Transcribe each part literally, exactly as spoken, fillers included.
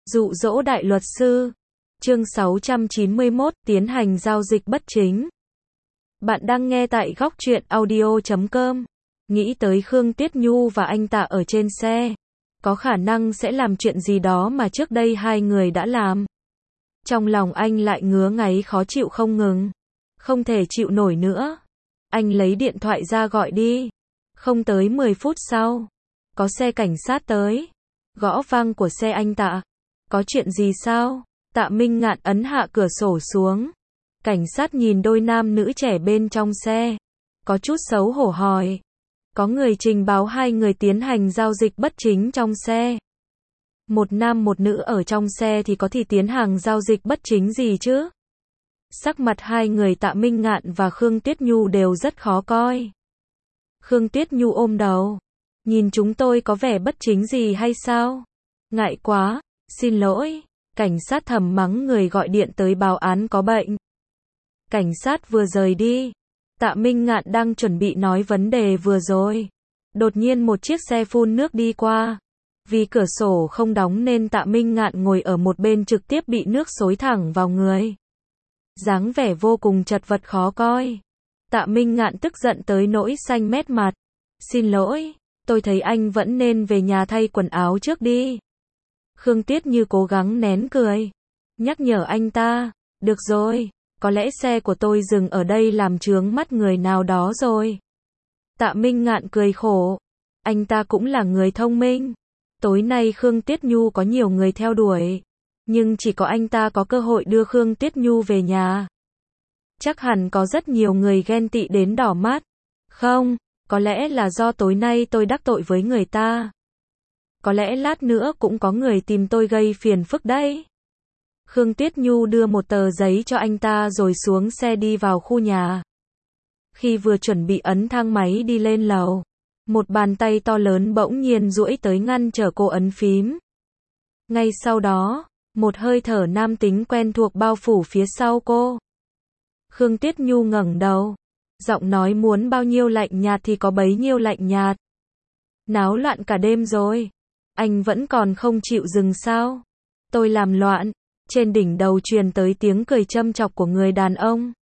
Dụ dỗ đại luật sư. Chương sáu trăm chín mươi mốt, tiến hành giao dịch bất chính. Bạn đang nghe tại góc truyện audio chấm com. Nghĩ tới Khương Tuyết Nhu và anh Tạ ở trên xe. Có khả năng sẽ làm chuyện gì đó mà trước đây hai người đã làm. Trong lòng anh lại ngứa ngáy khó chịu không ngừng. Không thể chịu nổi nữa. Anh lấy điện thoại ra gọi đi. Không tới mười phút sau. Có xe cảnh sát tới. Gõ vang của xe anh Tạ. Có chuyện gì sao? Tạ Minh Ngạn ấn hạ cửa sổ xuống. Cảnh sát nhìn đôi nam nữ trẻ bên trong xe. Có chút xấu hổ hỏi. Có người trình báo hai người tiến hành giao dịch bất chính trong xe. Một nam một nữ ở trong xe thì có thì tiến hành giao dịch bất chính gì chứ? Sắc mặt hai người Tạ Minh Ngạn và Khương Tuyết Nhu đều rất khó coi. Khương Tuyết Nhu ôm đầu. Nhìn chúng tôi có vẻ bất chính gì hay sao? Ngại quá, xin lỗi. Cảnh sát thầm mắng người gọi điện tới báo án có bệnh. Cảnh sát vừa rời đi. Tạ Minh Ngạn đang chuẩn bị nói vấn đề vừa rồi. Đột nhiên một chiếc xe phun nước đi qua. Vì cửa sổ không đóng nên Tạ Minh Ngạn ngồi ở một bên trực tiếp bị nước xối thẳng vào người. Dáng vẻ vô cùng chật vật khó coi. Tạ Minh Ngạn tức giận tới nỗi xanh mét mặt. Xin lỗi, tôi thấy anh vẫn nên về nhà thay quần áo trước đi. Khương Tuyết Như cố gắng nén cười. Nhắc nhở anh ta. Được rồi, có lẽ xe của tôi dừng ở đây làm chướng mắt người nào đó rồi. Tạ Minh Ngạn cười khổ. Anh ta cũng là người thông minh. Tối nay Khương Tuyết Nhu có nhiều người theo đuổi. Nhưng chỉ có anh ta có cơ hội đưa Khương Tuyết Nhu về nhà. Chắc hẳn có rất nhiều người ghen tị đến đỏ mắt. Không, có lẽ là do tối nay tôi đắc tội với người ta. Có lẽ lát nữa cũng có người tìm tôi gây phiền phức đấy. Khương Tuyết Nhu đưa một tờ giấy cho anh ta rồi xuống xe đi vào khu nhà. Khi vừa chuẩn bị ấn thang máy đi lên lầu, một bàn tay to lớn bỗng nhiên duỗi tới ngăn trở cô ấn phím. Ngay sau đó, một hơi thở nam tính quen thuộc bao phủ phía sau cô. Khương Tuyết Nhu ngẩng đầu, giọng nói muốn bao nhiêu lạnh nhạt thì có bấy nhiêu lạnh nhạt. Náo loạn cả đêm rồi. Anh vẫn còn không chịu dừng sao? Tôi làm loạn. Trên đỉnh đầu truyền tới tiếng cười châm chọc của người đàn ông.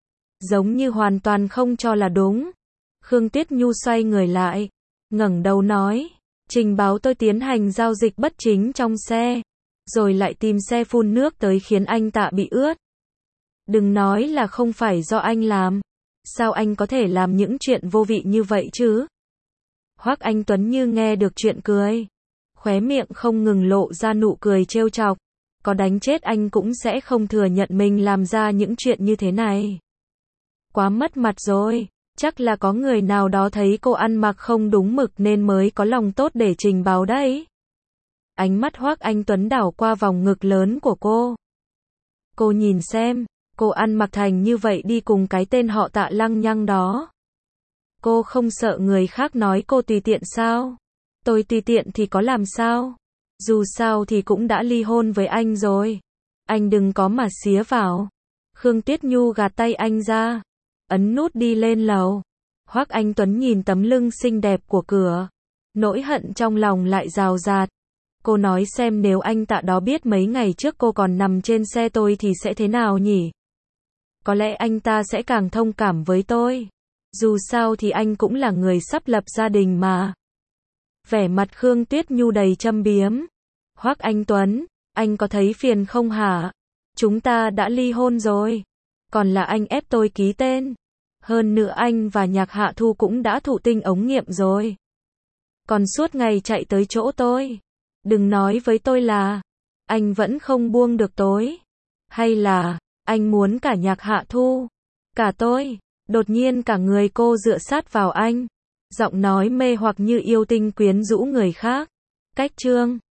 Giống như hoàn toàn không cho là đúng. Khương Tuyết Nhu xoay người lại, ngẩng đầu nói, trình báo tôi tiến hành giao dịch bất chính trong xe, rồi lại tìm xe phun nước tới khiến anh Tạ bị ướt. Đừng nói là không phải do anh làm. Sao anh có thể làm những chuyện vô vị như vậy chứ? Hoắc Anh Tuấn như nghe được chuyện cười. Khóe miệng không ngừng lộ ra nụ cười trêu chọc. Có đánh chết anh cũng sẽ không thừa nhận mình làm ra những chuyện như thế này. Quá mất mặt rồi. Chắc là có người nào đó thấy cô ăn mặc không đúng mực nên mới có lòng tốt để trình báo đấy. Ánh mắt Hoắc Anh Tuấn đảo qua vòng ngực lớn của cô. Cô nhìn xem, cô ăn mặc thành như vậy đi cùng cái tên họ Tạ lăng nhăng đó. Cô không sợ người khác nói cô tùy tiện sao? Tôi tùy tiện thì có làm sao? Dù sao thì cũng đã ly hôn với anh rồi. Anh đừng có mà xía vào. Khương Tuyết Nhu gạt tay anh ra. Ấn nút đi lên lầu. Hoắc Anh Tuấn nhìn tấm lưng xinh đẹp của cửa. Nỗi hận trong lòng lại rào rạt. Cô nói xem nếu anh Tạ đó biết mấy ngày trước cô còn nằm trên xe tôi thì sẽ thế nào nhỉ? Có lẽ anh ta sẽ càng thông cảm với tôi. Dù sao thì anh cũng là người sắp lập gia đình mà. Vẻ mặt Khương Tuyết Nhu đầy châm biếm. Hoắc Anh Tuấn, anh có thấy phiền không hả? Chúng ta đã ly hôn rồi. Còn là anh ép tôi ký tên. Hơn nữa anh và Nhạc Hạ Thu cũng đã thụ tinh ống nghiệm rồi. Còn suốt ngày chạy tới chỗ tôi. Đừng nói với tôi là anh vẫn không buông được tôi. Hay là anh muốn cả Nhạc Hạ Thu, cả tôi. Đột nhiên cả người cô dựa sát vào anh. Giọng nói mê hoặc như yêu tinh quyến rũ người khác. Cách chương